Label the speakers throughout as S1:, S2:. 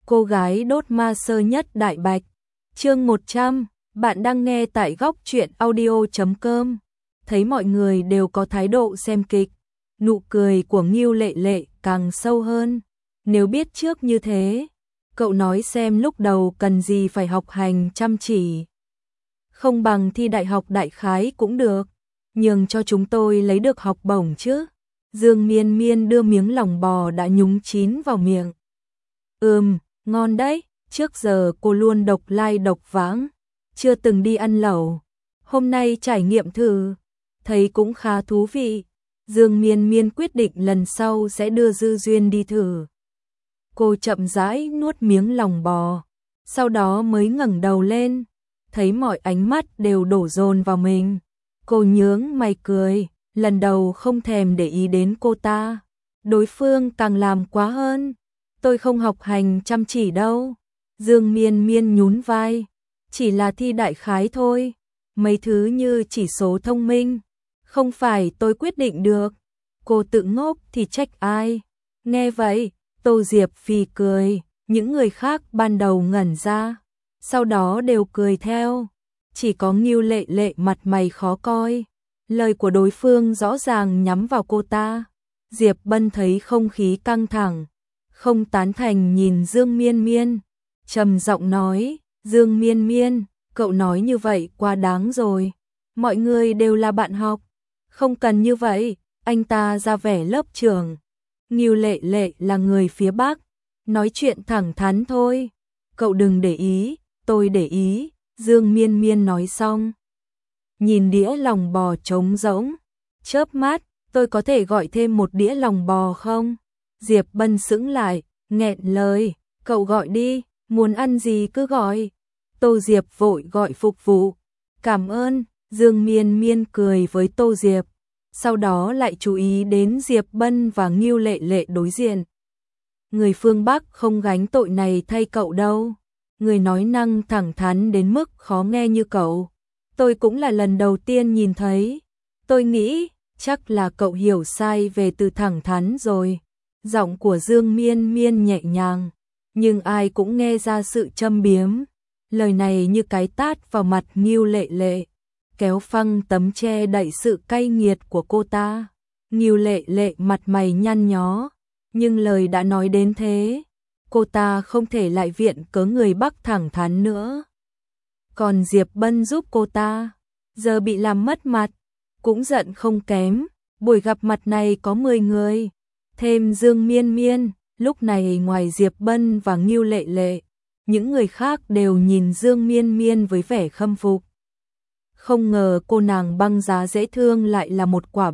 S1: Cô gái đốt ma sơ nhất đại bạch. Chương 100, bạn đang nghe tại góc truyện audio.com. Thấy mọi người đều có thái độ xem kịch, nụ cười của Ngưu Lệ Lệ càng sâu hơn. Nếu biết trước như thế, cậu nói xem lúc đầu cần gì phải học hành chăm chỉ. Không bằng thi đại học đại khái cũng được, nhường cho chúng tôi lấy được học bổng chứ. Dương Miên Miên đưa miếng lòng bò đã nhúng chín vào miệng. Ngon đấy, trước giờ cô luôn độc lai độc vãng, chưa từng đi ăn lẩu. Hôm nay trải nghiệm thử, thấy cũng khá thú vị. Dương Miên Miên quyết định lần sau sẽ đưa Dư Duyên đi thử. Cô chậm rãi nuốt miếng lòng bò, sau đó mới ngẩng đầu lên, thấy mọi ánh mắt đều đổ dồn vào mình. Cô nhướng mày cười, lần đầu không thèm để ý đến cô ta. Đối phương càng làm quá hơn. Tôi không học hành chăm chỉ đâu. Dương Miên Miên nhún vai, chỉ là thi đại khái thôi. Mấy thứ như chỉ số thông minh, không phải tôi quyết định được. Cô tự ngốc thì trách ai? Nghe vậy, Tô Diệp phì cười, những người khác ban đầu ngẩn ra, sau đó đều cười theo. Chỉ có Ngưu Lệ Lệ mặt mày khó coi. Lời của đối phương rõ ràng nhắm vào cô ta. Diệp Bân thấy không khí căng thẳng, không tán thành nhìn Dương Miên Miên, trầm giọng nói, Dương Miên Miên, cậu nói như vậy quá đáng rồi. Mọi người đều là bạn học, không cần như vậy. Anh ta ra vẻ lớp trưởng. Ngưu Lệ Lệ là người phía Bắc, nói chuyện thẳng thắn thôi. Cậu đừng để ý, tôi để ý. Dương Miên Miên nói xong, nhìn đĩa lòng bò trống rỗng, chớp mắt, tôi có thể gọi thêm một đĩa lòng bò không? Diệp Bân sững lại, nghẹn lời, cậu gọi đi, muốn ăn gì cứ gọi. Tô Diệp vội gọi phục vụ. Cảm ơn. Dương Miên Miên cười với Tô Diệp, sau đó lại chú ý đến Diệp Bân và Ngưu Lệ Lệ đối diện. Người phương Bắc không gánh tội này thay cậu đâu. Người nói năng thẳng thắn đến mức khó nghe như cậu, tôi cũng là lần đầu tiên nhìn thấy. Tôi nghĩ chắc là cậu hiểu sai về từ thẳng thắn rồi. Giọng của Dương Miên Miên nhẹ nhàng, nhưng ai cũng nghe ra sự châm biếm. Lời này như cái tát vào mặt Ngưu Lệ Lệ, kéo phăng tấm che đậy sự cay nghiệt của cô ta. Ngưu Lệ Lệ mặt mày nhăn nhó, nhưng lời đã nói đến thế, cô ta không thể lại viện cớ người Bắc thẳng thắn nữa. Còn Diệp Bân giúp cô ta, giờ bị làm mất mặt, cũng giận không kém. Buổi gặp mặt này có 10 người, thêm Dương Miên Miên. Lúc này ngoài Diệp Bân và Ngưu Lệ Lệ, những người khác đều nhìn Dương Miên Miên với vẻ khâm phục. Không ngờ cô nàng băng giá dễ thương lại là một quả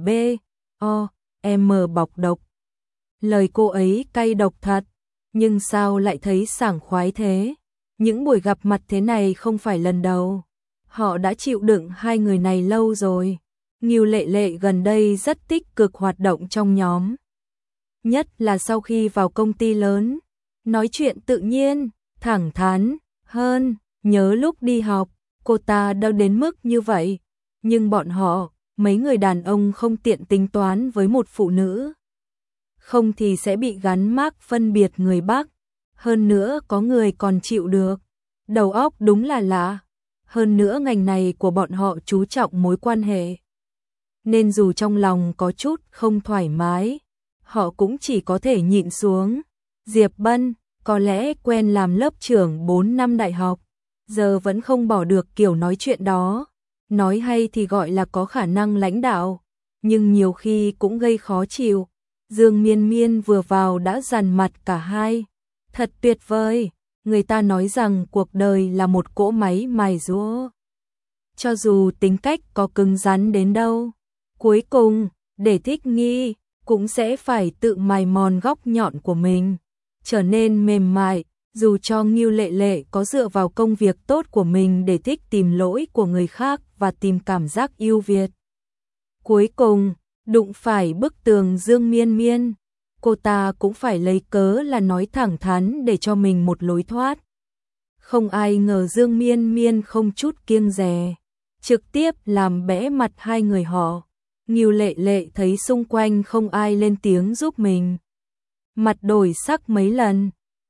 S1: B.O.M bọc độc. Lời cô ấy cay độc thật, nhưng sao lại thấy sảng khoái thế? Những buổi gặp mặt thế này không phải lần đầu. Họ đã chịu đựng hai người này lâu rồi. Ngưu Lệ Lệ gần đây rất tích cực hoạt động trong nhóm, nhất là sau khi vào công ty lớn, nói chuyện tự nhiên, thẳng thắn hơn. Nhớ lúc đi học, cô ta đâu đến mức như vậy, nhưng bọn họ, mấy người đàn ông không tiện tính toán với một phụ nữ, không thì sẽ bị gắn mác phân biệt người Bắc. Hơn nữa có người còn chịu được, đầu óc đúng là lạ. Hơn nữa ngành này của bọn họ chú trọng mối quan hệ, nên dù trong lòng có chút không thoải mái, họ cũng chỉ có thể nhịn xuống. Diệp Bân có lẽ quen làm lớp trưởng 4 năm đại học, giờ vẫn không bỏ được kiểu nói chuyện đó. Nói hay thì gọi là có khả năng lãnh đạo, nhưng nhiều khi cũng gây khó chịu. Dương Miên Miên vừa vào đã dằn mặt cả hai. Thật tuyệt vời, người ta nói rằng cuộc đời là một cỗ máy mài giũa. Cho dù tính cách có cứng rắn đến đâu, cuối cùng, để thích nghi, cũng sẽ phải tự mài mòn góc nhọn của mình, trở nên mềm mại. Dù cho Ngưu Lệ Lệ có dựa vào công việc tốt của mình để thích tìm lỗi của người khác và tìm cảm giác ưu việt, cuối cùng, đụng phải bức tường Dương Miên Miên, cô ta cũng phải lấy cớ là nói thẳng thắn để cho mình một lối thoát. Không ai ngờ Dương Miên Miên không chút kiêng dè, trực tiếp làm bẽ mặt hai người họ. Ngưu Lệ Lệ thấy xung quanh không ai lên tiếng giúp mình, mặt đổi sắc mấy lần.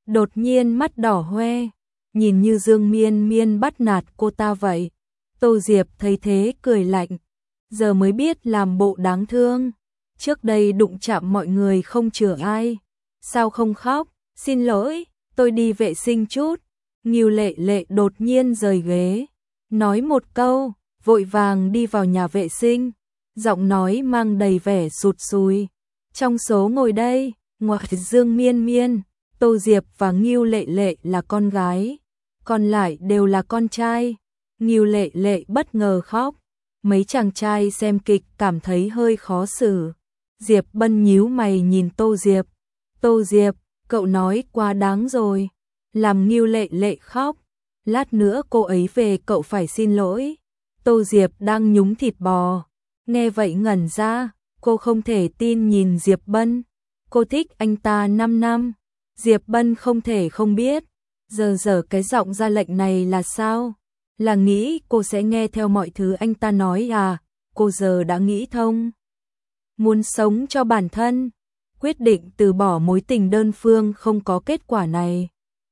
S1: đột nhiên mắt đỏ hoe, nhìn như Dương Miên Miên bắt nạt cô ta vậy. Tô Diệp thấy thế cười lạnh, giờ mới biết làm bộ đáng thương, trước đây đụng chạm mọi người không chừa ai, sao không khóc, xin lỗi, tôi đi vệ sinh chút. Ngưu Lệ Lệ đột nhiên rời ghế, nói một câu, vội vàng đi vào nhà vệ sinh, giọng nói mang đầy vẻ sụt sùi. Trong số ngồi đây, ngoài Dương Miên Miên, Tô Diệp và Ngưu Lệ Lệ là con gái, còn lại đều là con trai. Ngưu Lệ Lệ bất ngờ khóc, mấy chàng trai xem kịch cảm thấy hơi khó xử. Diệp Bân nhíu mày nhìn Tô Diệp. Tô Diệp, cậu nói quá đáng rồi, làm Ngưu Lệ Lệ khóc. Lát nữa cô ấy về cậu phải xin lỗi. Tô Diệp đang nhúng thịt bò, nghe vậy ngẩn ra, cô không thể tin nhìn Diệp Bân. Cô thích anh ta 5 năm, Diệp Bân không thể không biết. Giờ cái giọng ra lệnh này là sao? Là nghĩ cô sẽ nghe theo mọi thứ anh ta nói à? Cô giờ đã nghĩ thông, muốn sống cho bản thân, quyết định từ bỏ mối tình đơn phương không có kết quả này.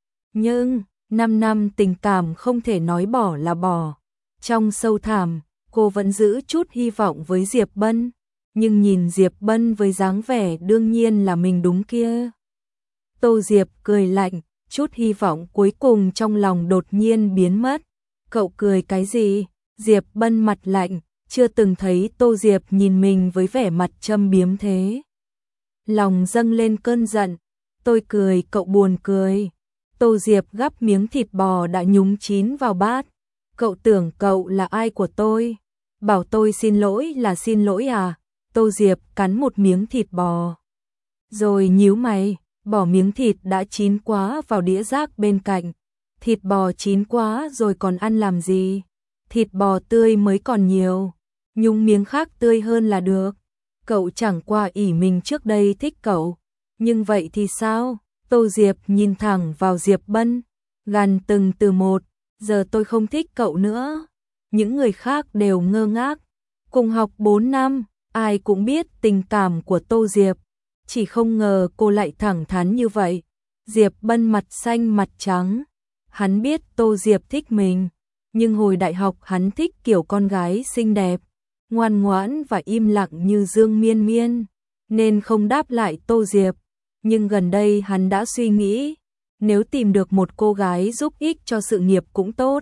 S1: Nhưng 5 năm tình cảm không thể nói bỏ là bỏ. Trong sâu thẳm, cô vẫn giữ chút hy vọng với Diệp Bân, nhưng nhìn Diệp Bân với dáng vẻ đương nhiên là mình đúng kia. Tô Diệp cười lạnh, chút hy vọng cuối cùng trong lòng đột nhiên biến mất. Cậu cười cái gì? Diệp Bân mặt lạnh, chưa từng thấy Tô Diệp nhìn mình với vẻ mặt châm biếm thế. Lòng dâng lên cơn giận, tôi cười cậu buồn cười. Tô Diệp gắp miếng thịt bò đã nhúng chín vào bát. Cậu tưởng cậu là ai của tôi? Bảo tôi xin lỗi là xin lỗi à? Tô Diệp cắn một miếng thịt bò, rồi nhíu mày, bỏ miếng thịt đã chín quá vào đĩa rác bên cạnh. Thịt bò chín quá rồi còn ăn làm gì? Thịt bò tươi mới còn nhiều, nhúng miếng khác tươi hơn là được. Cậu chẳng qua ỷ mình trước đây thích cậu, nhưng vậy thì sao? Tô Diệp nhìn thẳng vào Diệp Bân, gằn từng từ một, giờ tôi không thích cậu nữa. Những người khác đều ngơ ngác, cùng học 4 năm, ai cũng biết tình cảm của Tô Diệp, chỉ không ngờ cô lại thẳng thắn như vậy. Diệp Bân mặt xanh mặt trắng, hắn biết Tô Diệp thích mình, nhưng hồi đại học hắn thích kiểu con gái xinh đẹp, ngoan ngoãn và im lặng như Dương Miên Miên, nên không đáp lại Tô Diệp. Nhưng gần đây hắn đã suy nghĩ, nếu tìm được một cô gái giúp ích cho sự nghiệp cũng tốt.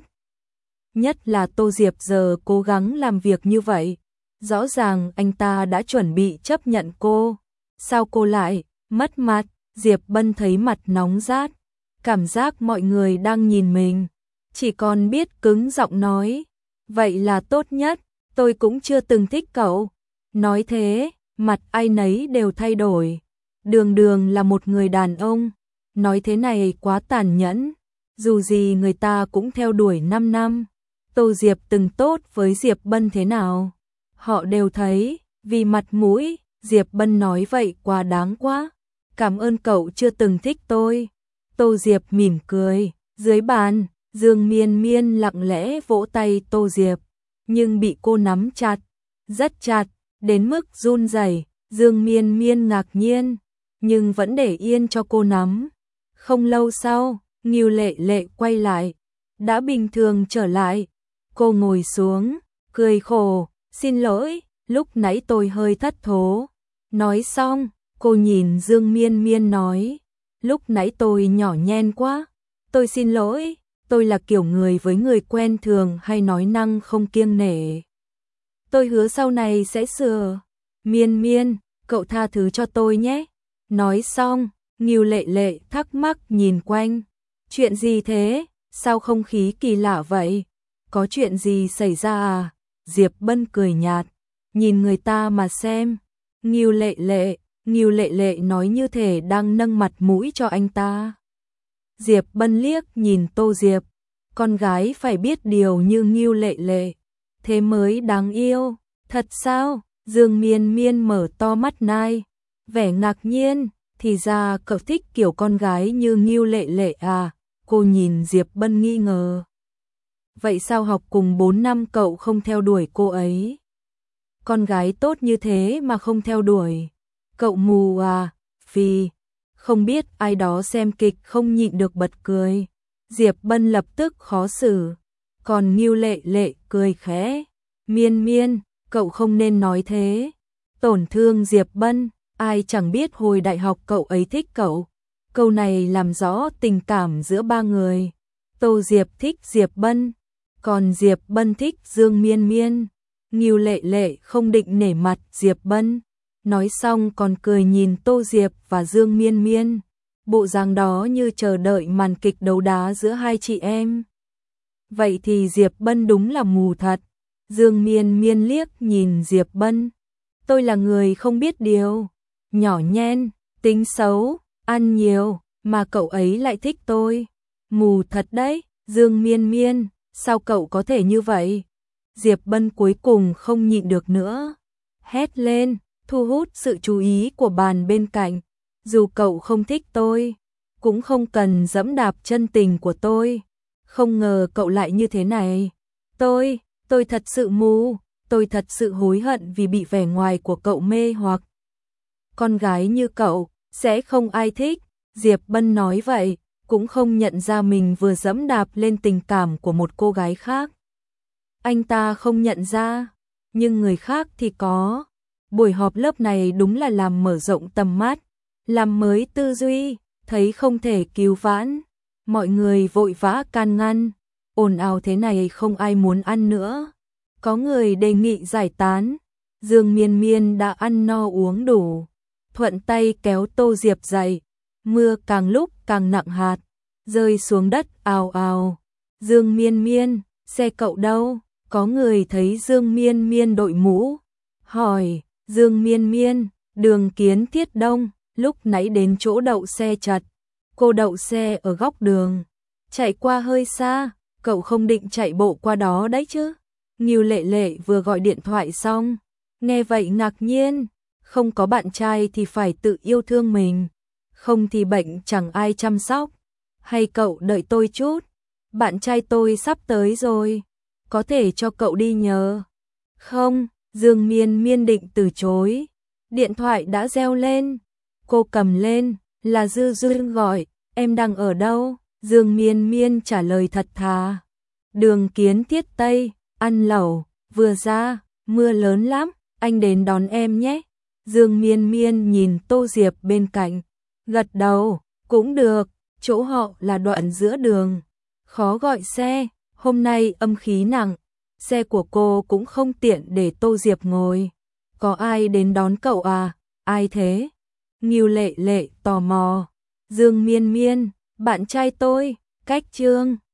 S1: Nhất là Tô Diệp giờ cố gắng làm việc như vậy, rõ ràng anh ta đã chuẩn bị chấp nhận cô. Sao cô lại mất mặt? Diệp Bân thấy mặt nóng rát, cảm giác mọi người đang nhìn mình, chỉ còn biết cứng giọng nói, vậy là tốt nhất, tôi cũng chưa từng thích cậu. Nói thế, mặt ai nấy đều thay đổi. Đường Đường là một người đàn ông, nói thế này quá tàn nhẫn, dù gì người ta cũng theo đuổi 5 năm. Tô Diệp từng tốt với Diệp Bân thế nào, họ đều thấy, vì mặt mũi, Diệp Bân nói vậy quá đáng quá. Cảm ơn cậu chưa từng thích tôi. Tô Diệp mỉm cười, dưới bàn, Dương Miên Miên lặng lẽ vỗ tay Tô Diệp, nhưng bị cô nắm chặt, rất chặt, đến mức run rẩy. Dương Miên Miên ngạc nhiên, nhưng vẫn để yên cho cô nắm. Không lâu sau, Ngưu Lệ Lệ quay lại, đã bình thường trở lại. Cô ngồi xuống, cười khổ, xin lỗi, lúc nãy tôi hơi thất thố. Nói xong, cô nhìn Dương Miên Miên nói, lúc nãy tôi nhỏ nhen quá, tôi xin lỗi, tôi là kiểu người với người quen thường hay nói năng không kiêng nể. Tôi hứa sau này sẽ sửa. Miên Miên, cậu tha thứ cho tôi nhé. Nói xong, Ngưu Lệ Lệ thắc mắc nhìn quanh. Chuyện gì thế? Sao không khí kỳ lạ vậy? Có chuyện gì xảy ra à? Diệp Bân cười nhạt, nhìn người ta mà xem. Ngưu Lệ Lệ nói như thể đang nâng mặt mũi cho anh ta. Diệp Bân liếc nhìn Tô Diệp, con gái phải biết điều như Ngưu Lệ Lệ, thế mới đáng yêu. Thật sao? Dương Miên Miên mở to mắt nai, vẻ ngạc nhiên, thì ra cậu thích kiểu con gái như Ngưu Lệ Lệ à? Cô nhìn Diệp Bân nghi ngờ. Vậy sao học cùng 4 năm cậu không theo đuổi cô ấy? Con gái tốt như thế mà không theo đuổi. Cậu mù à? Phì. Không biết ai đó xem kịch không nhịn được bật cười. Diệp Bân lập tức khó xử. Còn Ngưu Lệ Lệ cười khẽ. Miên Miên, cậu không nên nói thế. Tổn thương Diệp Bân, ai chẳng biết hồi đại học cậu ấy thích cậu. Câu này làm rõ tình cảm giữa ba người. Tô Diệp thích Diệp Bân, còn Diệp Bân thích Dương Miên Miên. Ngưu Lệ Lệ không định nể mặt Diệp Bân, nói xong còn cười nhìn Tô Diệp và Dương Miên Miên. Bộ dáng đó như chờ đợi màn kịch đấu đá giữa hai chị em. Vậy thì Diệp Bân đúng là mù thật. Dương Miên Miên liếc nhìn Diệp Bân. Tôi là người không biết điều, nhỏ nhen, tính xấu, ăn nhiều, mà cậu ấy lại thích tôi. Mù thật đấy, Dương Miên Miên, sao cậu có thể như vậy? Diệp Bân cuối cùng không nhịn được nữa, hét lên, thu hút sự chú ý của bàn bên cạnh. Dù cậu không thích tôi, cũng không cần dẫm đạp chân tình của tôi. Không ngờ cậu lại như thế này. Tôi thật sự mù, tôi thật sự hối hận vì bị vẻ ngoài của cậu mê hoặc. Con gái như cậu, sẽ không ai thích. Diệp Bân nói vậy, cũng không nhận ra mình vừa dẫm đạp lên tình cảm của một cô gái khác. Anh ta không nhận ra, nhưng người khác thì có. Buổi họp lớp này đúng là làm mở rộng tầm mắt, làm mới tư duy, thấy không thể cứu vãn. Mọi người vội vã can ngăn, ồn ào thế này không ai muốn ăn nữa. Có người đề nghị giải tán. Dương Miên Miên đã ăn no uống đủ, thuận tay kéo Tô Diệp dậy. Mưa càng lúc càng nặng hạt, rơi xuống đất ào ào. Dương Miên Miên, xe cậu đâu? Có người thấy Dương Miên Miên đội mũ, hỏi. Dương Miên Miên, đường Kiến Thiết Đông, lúc nãy đến chỗ đậu xe chật. Cô đậu xe ở góc đường, chạy qua hơi xa, cậu không định chạy bộ qua đó đấy chứ? Ngưu Lệ Lệ vừa gọi điện thoại xong, nghe vậy ngạc nhiên, không có bạn trai thì phải tự yêu thương mình, không thì bệnh chẳng ai chăm sóc. Hay cậu đợi tôi chút, bạn trai tôi sắp tới rồi, có thể cho cậu đi nhờ. Không, Dương Miên Miên định từ chối. Điện thoại đã reo lên, cô cầm lên, là Dư Dư gọi. Em đang ở đâu? Dương Miên Miên trả lời thật thà. Đường Kiến Thiết Tây, ăn lẩu, vừa ra, mưa lớn lắm, anh đến đón em nhé. Dương Miên Miên nhìn Tô Diệp bên cạnh, gật đầu, cũng được, chỗ họ là đoạn giữa đường, khó gọi xe, hôm nay âm khí nặng, xe của cô cũng không tiện để Tô Diệp ngồi. Có ai đến đón cậu à? Ai thế? Ngưu Lệ Lệ tò mò. Dương Miên Miên, bạn trai tôi, Cách Trương.